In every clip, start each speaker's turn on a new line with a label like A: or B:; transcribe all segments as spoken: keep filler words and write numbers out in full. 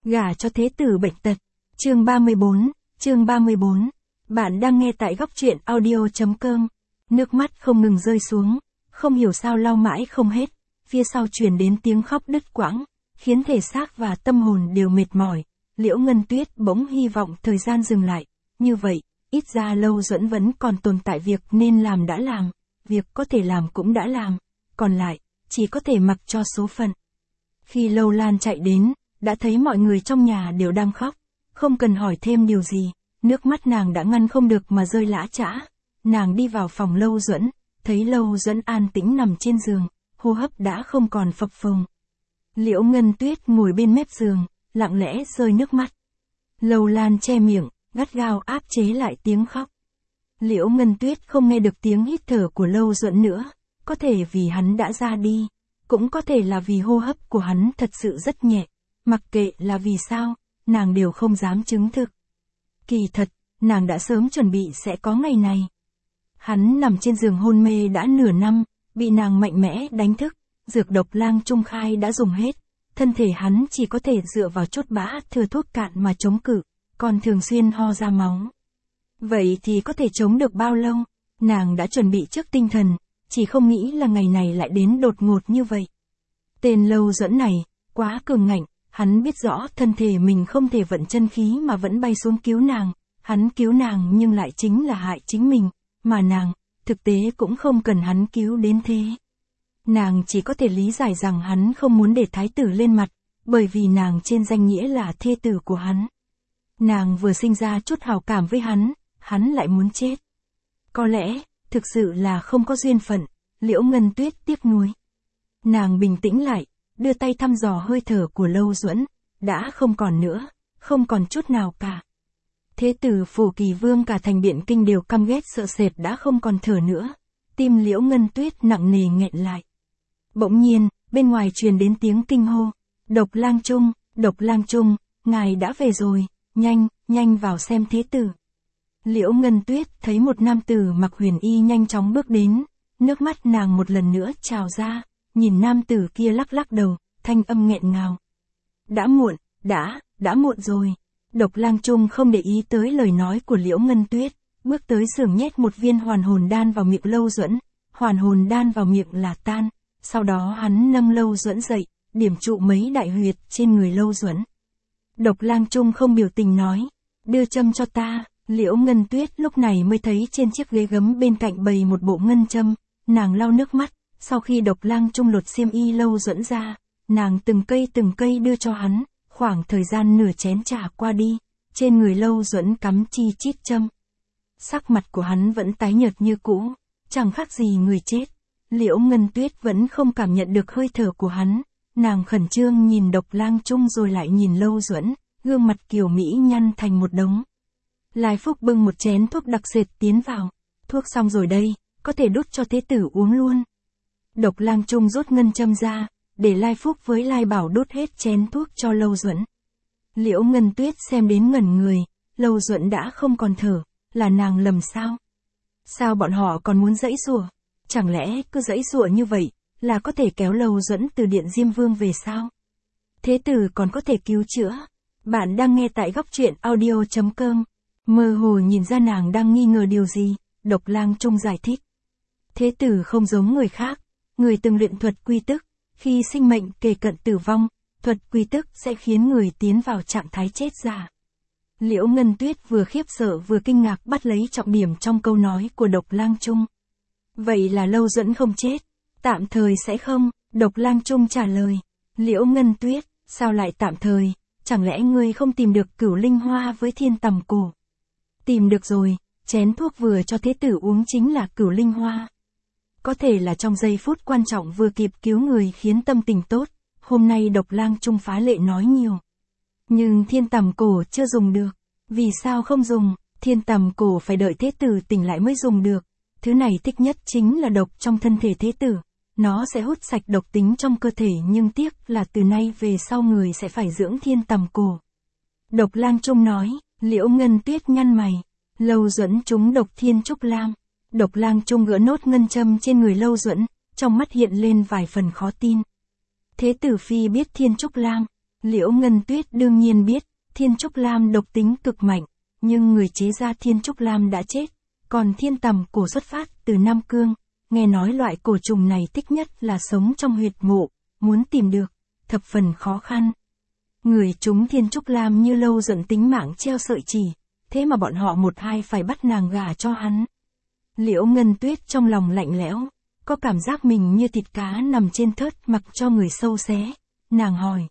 A: Gả cho thế tử bệnh tật. Chương ba mươi bốn, chương ba mươi bốn. Bạn đang nghe tại góc truyện audio.com. Nước mắt không ngừng rơi xuống, không hiểu sao lau mãi không hết, phía sau truyền đến tiếng khóc đứt quãng, khiến thể xác và tâm hồn đều mệt mỏi. Liễu Ngân Tuyết bỗng hy vọng thời gian dừng lại, như vậy, ít ra Lâu Duẫn vẫn còn tồn tại, việc nên làm đã làm, việc có thể làm cũng đã làm, còn lại, chỉ có thể mặc cho số phận. Khi Lâu Lan chạy đến, đã thấy mọi người trong nhà đều đang khóc, không cần hỏi thêm điều gì, nước mắt nàng đã ngăn không được mà rơi lã chã. Nàng đi vào phòng Lâu Duẫn, thấy Lâu Duẫn an tĩnh nằm trên giường, hô hấp đã không còn phập phồng. Liễu Ngân Tuyết ngồi bên mép giường, lặng lẽ rơi nước mắt. Lâu Lan che miệng, gắt gao áp chế lại tiếng khóc. Liễu Ngân Tuyết không nghe được tiếng hít thở của Lâu Duẫn nữa, có thể vì hắn đã ra đi, cũng có thể là vì hô hấp của hắn thật sự rất nhẹ, mặc kệ là vì sao, nàng đều không dám chứng thực. Kỳ thật, nàng đã sớm chuẩn bị sẽ có ngày này. Hắn nằm trên giường hôn mê đã nửa năm, bị nàng mạnh mẽ đánh thức, dược độc Lang Trung Khai đã dùng hết, thân thể hắn chỉ có thể dựa vào chốt bã thừa thuốc cạn mà chống cự, còn thường xuyên ho ra máu. Vậy thì có thể chống được bao lâu? Nàng đã chuẩn bị trước tinh thần, chỉ không nghĩ là ngày này lại đến đột ngột như vậy. Tên Lâu Duẫn này, quá cường ngạnh, hắn biết rõ thân thể mình không thể vận chân khí mà vẫn bay xuống cứu nàng, hắn cứu nàng nhưng lại chính là hại chính mình, mà nàng, thực tế cũng không cần hắn cứu đến thế. Nàng chỉ có thể lý giải rằng hắn không muốn để thái tử lên mặt, bởi vì nàng trên danh nghĩa là thê tử của hắn. Nàng vừa sinh ra chút hào cảm với hắn, hắn lại muốn chết. Có lẽ, thực sự là không có duyên phận, Liễu Ngân Tuyết tiếc nuối. Nàng bình tĩnh lại, đưa tay thăm dò hơi thở của Lâu Duẫn, đã không còn nữa, không còn chút nào cả. Thế tử Phủ Kỳ Vương cả thành Biện Kinh đều căm ghét sợ sệt đã không còn thở nữa, tim Liễu Ngân Tuyết nặng nề nghẹn lại. Bỗng nhiên, bên ngoài truyền đến tiếng kinh hô, Độc Lang Trung, Độc Lang Trung, ngài đã về rồi, nhanh, nhanh vào xem thế tử. Liễu Ngân Tuyết thấy một nam tử mặc huyền y nhanh chóng bước đến, nước mắt nàng một lần nữa trào ra, nhìn nam tử kia lắc lắc đầu, thanh âm nghẹn ngào. Đã muộn, đã, đã muộn rồi. Độc Lang Trung không để ý tới lời nói của Liễu Ngân Tuyết, bước tới xưởng nhét một viên hoàn hồn đan vào miệng Lâu Duẫn, hoàn hồn đan vào miệng là tan, sau đó hắn nâng Lâu Duẫn dậy, điểm trụ mấy đại huyệt trên người Lâu Duẫn. Độc Lang Trung không biểu tình nói, đưa châm cho ta. Liễu Ngân Tuyết lúc này mới thấy trên chiếc ghế gấm bên cạnh bày một bộ ngân châm, nàng lau nước mắt, sau khi Độc Lang Trung lột xiêm y Lâu Duẫn ra, nàng từng cây từng cây đưa cho hắn, khoảng thời gian nửa chén trà qua đi, trên người Lâu Duẫn cắm chi chít châm. Sắc mặt của hắn vẫn tái nhợt như cũ, chẳng khác gì người chết. Liễu Ngân Tuyết vẫn không cảm nhận được hơi thở của hắn, nàng khẩn trương nhìn Độc Lang Trung rồi lại nhìn Lâu Duẫn, gương mặt kiều mỹ nhăn thành một đống. Lai Phúc bưng một chén thuốc đặc sệt tiến vào, thuốc xong rồi đây, có thể đút cho thế tử uống luôn. Độc Lang Trung rút ngân châm ra, để Lai Phúc với Lai Bảo đút hết chén thuốc cho Lâu Duẫn. Liễu Ngân Tuyết xem đến ngẩn người, Lâu Duẫn đã không còn thở, là nàng lầm sao? Sao bọn họ còn muốn giãy giụa? Chẳng lẽ cứ giãy giụa như vậy, là có thể kéo Lâu Duẫn từ Điện Diêm Vương về sao? Thế tử còn có thể cứu chữa? Bạn đang nghe tại góc truyện audio.com. Mơ hồ nhìn ra nàng đang nghi ngờ điều gì, Độc Lang Trung giải thích. Thế tử không giống người khác, người từng luyện thuật quy tức, khi sinh mệnh kề cận tử vong, thuật quy tức sẽ khiến người tiến vào trạng thái chết già. Liễu Ngân Tuyết vừa khiếp sợ vừa kinh ngạc bắt lấy trọng điểm trong câu nói của Độc Lang Trung. Vậy là Lâu Duẫn không chết, tạm thời sẽ không, Độc Lang Trung trả lời. Liễu Ngân Tuyết, sao lại tạm thời, chẳng lẽ ngươi không tìm được Cửu Linh Hoa với Thiên Tầm Cổ? Tìm được rồi, chén thuốc vừa cho thế tử uống chính là Cửu Linh Hoa. Có thể là trong giây phút quan trọng vừa kịp cứu người khiến tâm tình tốt, hôm nay Độc Lang Trung phá lệ nói nhiều. Nhưng Thiên Tầm Cổ chưa dùng được, vì sao không dùng, Thiên Tầm Cổ phải đợi thế tử tỉnh lại mới dùng được, thứ này thích nhất chính là độc trong thân thể thế tử, nó sẽ hút sạch độc tính trong cơ thể nhưng tiếc là từ nay về sau người sẽ phải dưỡng Thiên Tầm Cổ. Độc Lang Trung nói. Liễu Ngân Tuyết nhăn mày, Lâu Duẫn trúng độc Thiên Trúc Lam. Độc Lang Trung gỡ nốt ngân châm trên người Lâu Duẫn, trong mắt hiện lên vài phần khó tin. Thế tử phi biết Thiên Trúc Lam, Liễu Ngân Tuyết đương nhiên biết, Thiên Trúc Lam độc tính cực mạnh, nhưng người chế ra Thiên Trúc Lam đã chết, còn thiên tầm cổ xuất phát từ Nam Cương, nghe nói loại cổ trùng này thích nhất là sống trong huyệt mộ, muốn tìm được, thập phần khó khăn. Người chúng Thiên Trúc Lam như Lâu Duẫn tính mạng treo sợi chỉ, thế mà bọn họ một hai phải bắt nàng gả cho hắn. Liễu Ngân Tuyết trong lòng lạnh lẽo, có cảm giác mình như thịt cá nằm trên thớt mặc cho người sâu xé, nàng hỏi.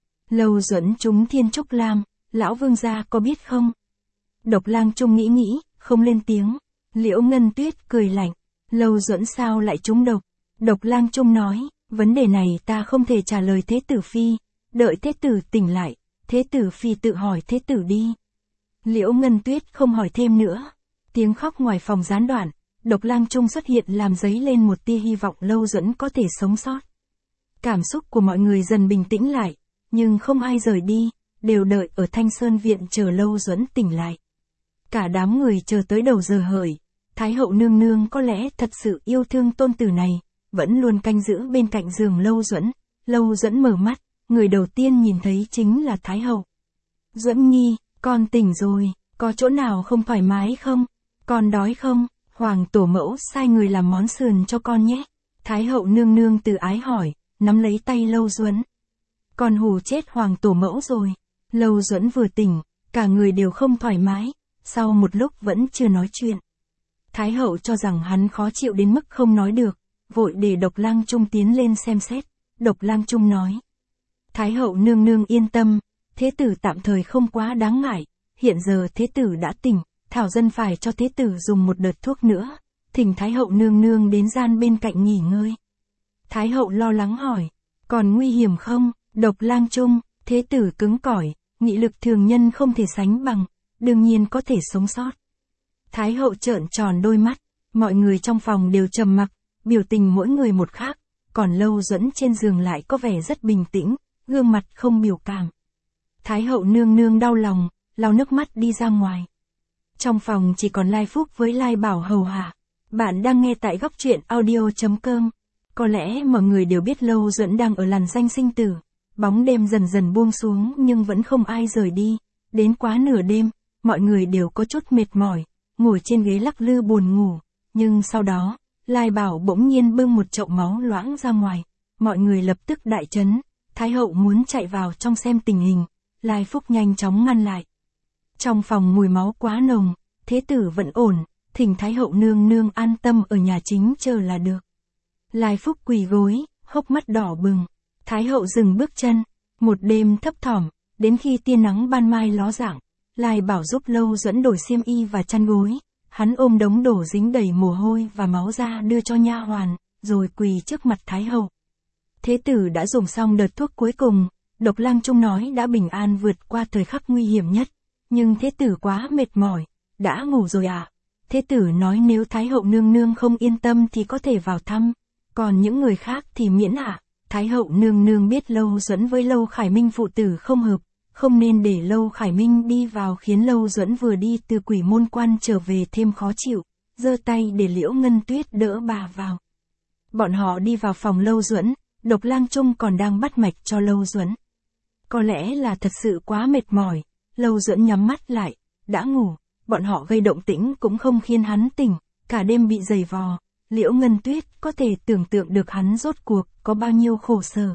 A: Lâu Duẫn chúng Thiên Trúc Lam, lão vương gia có biết không? Độc Lang Trung nghĩ nghĩ, không lên tiếng. Liễu Ngân Tuyết cười lạnh, Lâu Duẫn sao lại trúng độc? Độc Lang Trung nói, vấn đề này ta không thể trả lời Thế tử phi, đợi Thế tử tỉnh lại, Thế tử phi tự hỏi Thế tử đi. Liễu Ngân Tuyết không hỏi thêm nữa. Tiếng khóc ngoài phòng gián đoạn, Độc Lang Trung xuất hiện làm dấy lên một tia hy vọng Lâu Duẫn có thể sống sót. Cảm xúc của mọi người dần bình tĩnh lại, nhưng không ai rời đi, đều đợi ở Thanh Sơn Viện chờ Lâu Duẫn tỉnh lại. Cả đám người chờ tới đầu giờ hợi, Thái hậu nương nương có lẽ thật sự yêu thương tôn tử này, vẫn luôn canh giữ bên cạnh giường Lâu Duẫn. Lâu Duẫn mở mắt, người đầu tiên nhìn thấy chính là Thái hậu. Duẫn nhi, con tỉnh rồi, có chỗ nào không thoải mái không? Con đói không? Hoàng tổ mẫu sai người làm món sườn cho con nhé. Thái hậu nương nương từ ái hỏi, nắm lấy tay Lâu Duẫn. Con hù chết hoàng tổ mẫu rồi. Lâu Duẫn vừa tỉnh, cả người đều không thoải mái, sau một lúc vẫn chưa nói chuyện. Thái hậu cho rằng hắn khó chịu đến mức không nói được, vội để Độc Lang Trung tiến lên xem xét. Độc Lang Trung nói. Thái hậu nương nương yên tâm, thế tử tạm thời không quá đáng ngại, hiện giờ thế tử đã tỉnh, thảo dân phải cho thế tử dùng một đợt thuốc nữa, thỉnh Thái hậu nương nương đến gian bên cạnh nghỉ ngơi. Thái hậu lo lắng hỏi, còn nguy hiểm không? Độc Lang Trung, thế tử cứng cỏi, nghị lực thường nhân không thể sánh bằng, đương nhiên có thể sống sót. Thái hậu trợn tròn đôi mắt, mọi người trong phòng đều trầm mặc, biểu tình mỗi người một khác, còn Lâu Duẫn trên giường lại có vẻ rất bình tĩnh, gương mặt không biểu cảm. Thái hậu nương nương đau lòng, lau nước mắt đi ra ngoài. Trong phòng chỉ còn Lai Phúc với Lai Bảo hầu hạ. Bạn đang nghe tại góc truyện audio chấm com. Có lẽ mọi người đều biết Lâu Duẫn đang ở làn danh sinh tử. Bóng đêm dần dần buông xuống nhưng vẫn không ai rời đi. Đến quá nửa đêm, mọi người đều có chút mệt mỏi, ngồi trên ghế lắc lư buồn ngủ. Nhưng sau đó, Lai Bảo bỗng nhiên bưng một chậu máu loãng ra ngoài. Mọi người lập tức đại chấn. Thái hậu muốn chạy vào trong xem tình hình. Lai Phúc nhanh chóng ngăn lại. Trong phòng mùi máu quá nồng, thế tử vẫn ổn, thỉnh Thái hậu nương nương an tâm ở nhà chính chờ là được. Lai Phúc quỳ gối, hốc mắt đỏ bừng. Thái hậu dừng bước chân, một đêm thấp thỏm, đến khi tia nắng ban mai ló dạng, Lai Bảo giúp Lâu Duẫn đổi xiêm y và chăn gối. Hắn ôm đống đổ dính đầy mồ hôi và máu ra đưa cho nha hoàn, rồi quỳ trước mặt Thái hậu. Thế tử đã dùng xong đợt thuốc cuối cùng, Độc Lang Trung nói đã bình an vượt qua thời khắc nguy hiểm nhất. Nhưng thế tử quá mệt mỏi, đã ngủ rồi à? Thế tử nói nếu Thái hậu nương nương không yên tâm thì có thể vào thăm, còn những người khác thì miễn ạ. À? Thái hậu nương nương biết Lâu Duẫn với Lâu Khải Minh phụ tử không hợp, không nên để Lâu Khải Minh đi vào khiến Lâu Duẫn vừa đi từ Quỷ Môn Quan trở về thêm khó chịu, giơ tay để Liễu Ngân Tuyết đỡ bà vào. Bọn họ đi vào phòng Lâu Duẫn, Độc Lang Trung còn đang bắt mạch cho Lâu Duẫn. Có lẽ là thật sự quá mệt mỏi, Lâu Duẫn nhắm mắt lại, đã ngủ, bọn họ gây động tĩnh cũng không khiến hắn tỉnh, cả đêm bị giày vò. Liễu Ngân Tuyết có thể tưởng tượng được hắn rốt cuộc có bao nhiêu khổ sở.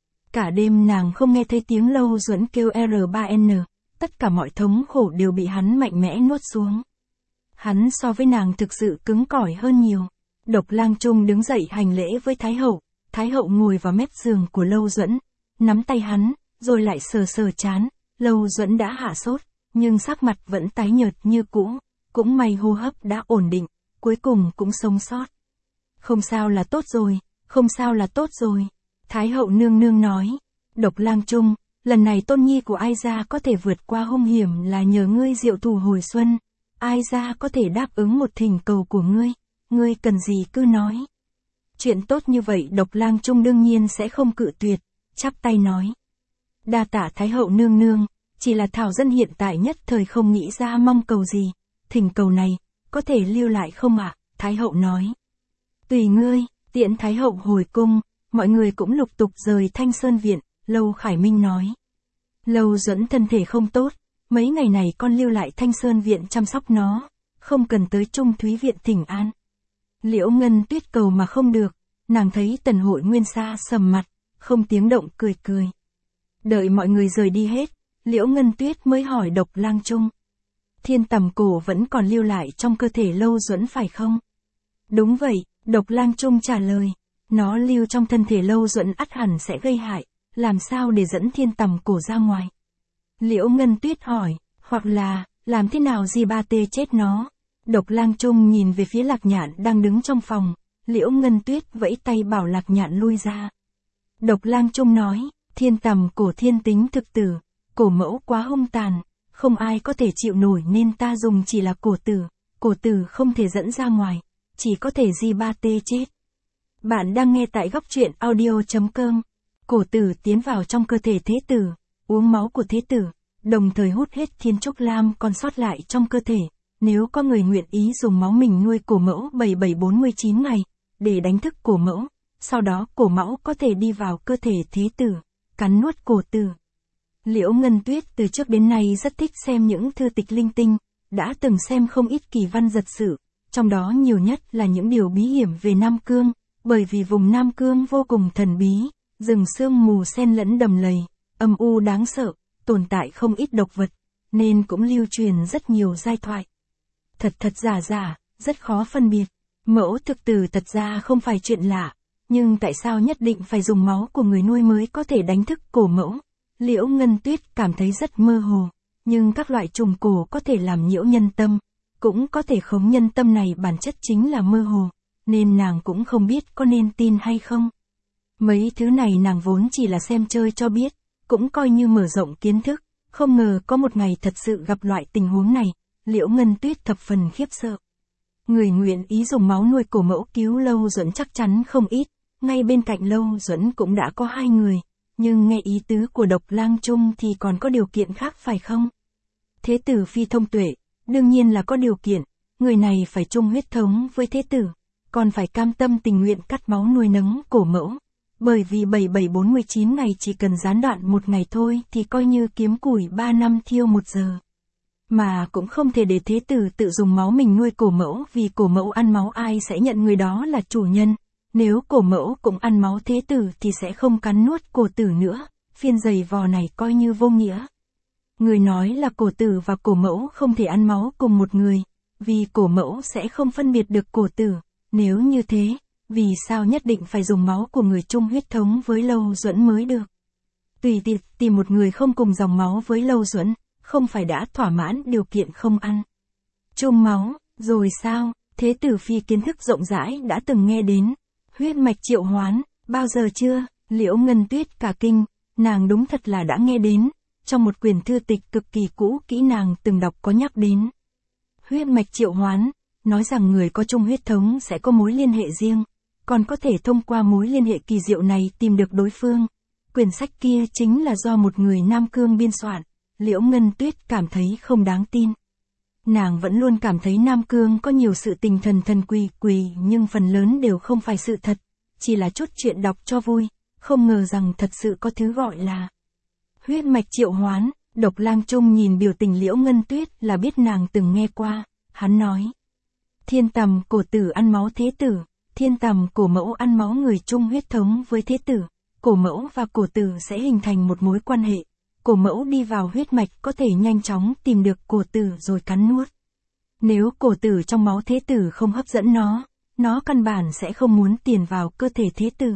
A: Cả đêm nàng không nghe thấy tiếng Lâu Duẫn kêu R ba N, tất cả mọi thống khổ đều bị hắn mạnh mẽ nuốt xuống. Hắn so với nàng thực sự cứng cỏi hơn nhiều. Độc Lang Trung đứng dậy hành lễ với Thái hậu, Thái hậu ngồi vào mép giường của Lâu Duẫn, nắm tay hắn, rồi lại sờ sờ trán. Lâu Duẫn đã hạ sốt, nhưng sắc mặt vẫn tái nhợt như cũ, cũng may hô hấp đã ổn định, cuối cùng cũng sống sót. Không sao là tốt rồi, không sao là tốt rồi. Thái hậu nương nương nói, Độc Lang Trung, lần này tôn nhi của Ai gia có thể vượt qua hung hiểm là nhờ ngươi diệu thủ hồi xuân, Ai gia có thể đáp ứng một thỉnh cầu của ngươi, ngươi cần gì cứ nói. Chuyện tốt như vậy Độc Lang Trung đương nhiên sẽ không cự tuyệt, chắp tay nói. Đa tạ Thái hậu nương nương, chỉ là thảo dân hiện tại nhất thời không nghĩ ra mong cầu gì, thỉnh cầu này, có thể lưu lại không ạ? À? Thái hậu nói. Tùy ngươi, tiễn Thái hậu hồi cung, mọi người cũng lục tục rời Thanh Sơn Viện, Lâu Khải Minh nói. Lâu Duẫn thân thể không tốt, mấy ngày này con lưu lại Thanh Sơn viện chăm sóc nó, không cần tới Trung Thúy viện thỉnh an. Liễu Ngân Tuyết cầu mà không được, nàng thấy Tần Hội Nguyên xa sầm mặt, không tiếng động cười cười. Đợi mọi người rời đi hết, Liễu Ngân Tuyết mới hỏi Độc Lang Trung. Thiên tầm cổ vẫn còn lưu lại trong cơ thể Lâu Duẫn phải không? Đúng vậy, Độc Lang Trung trả lời. Nó lưu trong thân thể Lâu Duẫn ắt hẳn sẽ gây hại, làm sao để dẫn thiên tầm cổ ra ngoài? Liễu Ngân Tuyết hỏi, hoặc là, làm thế nào Di Ba Tê chết nó? Độc Lang Trung nhìn về phía Lạc Nhạn đang đứng trong phòng, Liễu Ngân Tuyết vẫy tay bảo Lạc Nhạn lui ra. Độc Lang Trung nói, thiên tầm cổ thiên tính thực tử, cổ mẫu quá hung tàn, không ai có thể chịu nổi nên ta dùng chỉ là cổ tử, cổ tử không thể dẫn ra ngoài, chỉ có thể Di Ba Tê chết. Bạn đang nghe tại góc truyện audio.com. Cổ tử tiến vào trong cơ thể thế tử, uống máu của thế tử, đồng thời hút hết thiên trúc lam còn sót lại trong cơ thể. Nếu có người nguyện ý dùng máu mình nuôi cổ mẫu bảy bảy bốn mươi chín ngày, để đánh thức cổ mẫu, sau đó cổ mẫu có thể đi vào cơ thể thế tử, cắn nuốt cổ tử. Liễu Ngân Tuyết từ trước đến nay rất thích xem những thư tịch linh tinh, đã từng xem không ít kỳ văn giật sử, trong đó nhiều nhất là những điều bí hiểm về Nam Cương, bởi vì vùng Nam Cương vô cùng thần bí, rừng sương mù xen lẫn đầm lầy, âm u đáng sợ, tồn tại không ít độc vật, nên cũng lưu truyền rất nhiều giai thoại. Thật thật giả giả, rất khó phân biệt. Mẫu thực tử thật ra không phải chuyện lạ, nhưng tại sao nhất định phải dùng máu của người nuôi mới có thể đánh thức cổ mẫu? Liễu Ngân Tuyết cảm thấy rất mơ hồ, nhưng các loại trùng cổ có thể làm nhiễu nhân tâm, cũng có thể khống nhân tâm này bản chất chính là mơ hồ, nên nàng cũng không biết có nên tin hay không. Mấy thứ này nàng vốn chỉ là xem chơi cho biết, cũng coi như mở rộng kiến thức, không ngờ có một ngày thật sự gặp loại tình huống này, Liễu Ngân Tuyết thập phần khiếp sợ. Người nguyện ý dùng máu nuôi cổ mẫu cứu Lâu Duẫn chắc chắn không ít, ngay bên cạnh Lâu Duẫn cũng đã có hai người, nhưng nghe ý tứ của Độc Lang Trung thì còn có điều kiện khác phải không? Thế tử phi thông tuệ, đương nhiên là có điều kiện, người này phải chung huyết thống với thế tử, còn phải cam tâm tình nguyện cắt máu nuôi nấng cổ mẫu, bởi vì bảy bảy bốn mươi chín ngày chỉ cần gián đoạn một ngày thôi thì coi như kiếm củi ba năm thiêu một giờ. Mà cũng không thể để thế tử tự dùng máu mình nuôi cổ mẫu, vì cổ mẫu ăn máu ai sẽ nhận người đó là chủ nhân. Nếu cổ mẫu cũng ăn máu thế tử thì sẽ không cắn nuốt cổ tử nữa, phiên giày vò này coi như vô nghĩa. Người nói là cổ tử và cổ mẫu không thể ăn máu cùng một người, vì cổ mẫu sẽ không phân biệt được cổ tử. Nếu như thế, vì sao nhất định phải dùng máu của người chung huyết thống với Lâu Duẫn mới được? Tùy tiện tìm một người không cùng dòng máu với Lâu Duẫn, không phải đã thỏa mãn điều kiện không ăn chung máu, rồi sao? Thế tử phi kiến thức rộng rãi đã từng nghe đến huyết mạch triệu hoán, bao giờ chưa? Liễu Ngân Tuyết cả kinh, nàng đúng thật là đã nghe đến, trong một quyển thư tịch cực kỳ cũ kỹ nàng từng đọc có nhắc đến. Huyết mạch triệu hoán, nói rằng người có chung huyết thống sẽ có mối liên hệ riêng, còn có thể thông qua mối liên hệ kỳ diệu này tìm được đối phương. Quyển sách kia chính là do một người Nam Cương biên soạn, Liễu Ngân Tuyết cảm thấy không đáng tin. Nàng vẫn luôn cảm thấy Nam Cương có nhiều sự tình thần thần quỷ quỷ nhưng phần lớn đều không phải sự thật, chỉ là chút chuyện đọc cho vui, không ngờ rằng thật sự có thứ gọi là huyết mạch triệu hoán. Độc Lang Trung nhìn biểu tình Liễu Ngân Tuyết là biết nàng từng nghe qua, hắn nói. Thiên tầm cổ tử ăn máu thế tử, thiên tầm cổ mẫu ăn máu người chung huyết thống với thế tử, cổ mẫu và cổ tử sẽ hình thành một mối quan hệ. Cổ mẫu đi vào huyết mạch có thể nhanh chóng tìm được cổ tử rồi cắn nuốt. Nếu cổ tử trong máu thế tử không hấp dẫn nó, nó căn bản sẽ không muốn tiền vào cơ thể thế tử.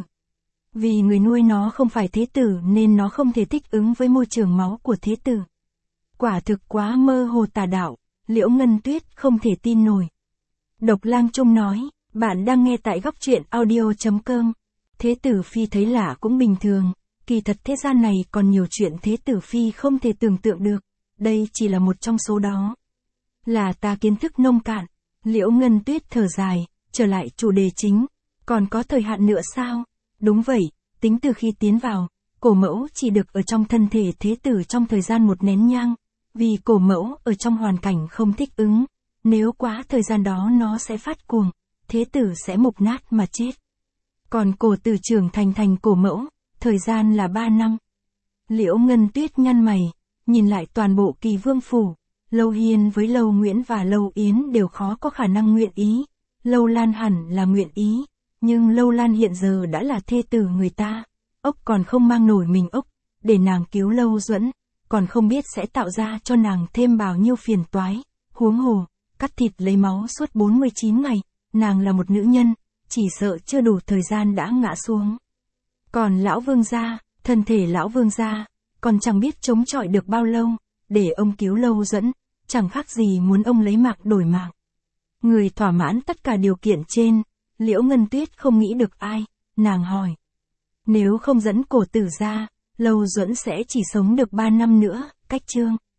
A: Vì người nuôi nó không phải thế tử nên nó không thể thích ứng với môi trường máu của thế tử. Quả thực quá mơ hồ tà đạo, Liễu Ngân Tuyết không thể tin nổi. Độc Lang Trung nói, bạn đang nghe tại góc truyện audio.com. Thế tử phi thấy lạ cũng bình thường. Kỳ thật thế gian này còn nhiều chuyện thế tử phi không thể tưởng tượng được, đây chỉ là một trong số đó. Là ta kiến thức nông cạn, Liễu Ngân Tuyết thở dài, trở lại chủ đề chính, còn có thời hạn nữa sao? Đúng vậy, tính từ khi tiến vào, cổ mẫu chỉ được ở trong thân thể thế tử trong thời gian một nén nhang, vì cổ mẫu ở trong hoàn cảnh không thích ứng, nếu quá thời gian đó nó sẽ phát cuồng, thế tử sẽ mục nát mà chết. Còn cổ tử trưởng thành thành cổ mẫu, thời gian là ba năm. Liễu Ngân Tuyết nhăn mày, nhìn lại toàn bộ Kỳ Vương phủ, Lâu Hiên với Lâu Nguyễn và Lâu Yến đều khó có khả năng nguyện ý. Lâu Lan hẳn là nguyện ý, nhưng Lâu Lan hiện giờ đã là thê tử người ta, ốc còn không mang nổi mình ốc, để nàng cứu Lâu Duẫn, còn không biết sẽ tạo ra cho nàng thêm bao nhiêu phiền toái. Huống hồ, cắt thịt lấy máu suốt bốn mươi chín ngày, nàng là một nữ nhân, chỉ sợ chưa đủ thời gian đã ngã xuống. Còn lão vương gia, thân thể lão vương gia, còn chẳng biết chống chọi được bao lâu, để ông cứu Lâu Duẫn, chẳng khác gì muốn ông lấy mạng đổi mạng. Người thỏa mãn tất cả điều kiện trên, Liễu Ngân Tuyết không nghĩ được ai, nàng hỏi. Nếu không dẫn cổ tử ra, Lâu Duẫn sẽ chỉ sống được ba năm nữa, cách chương.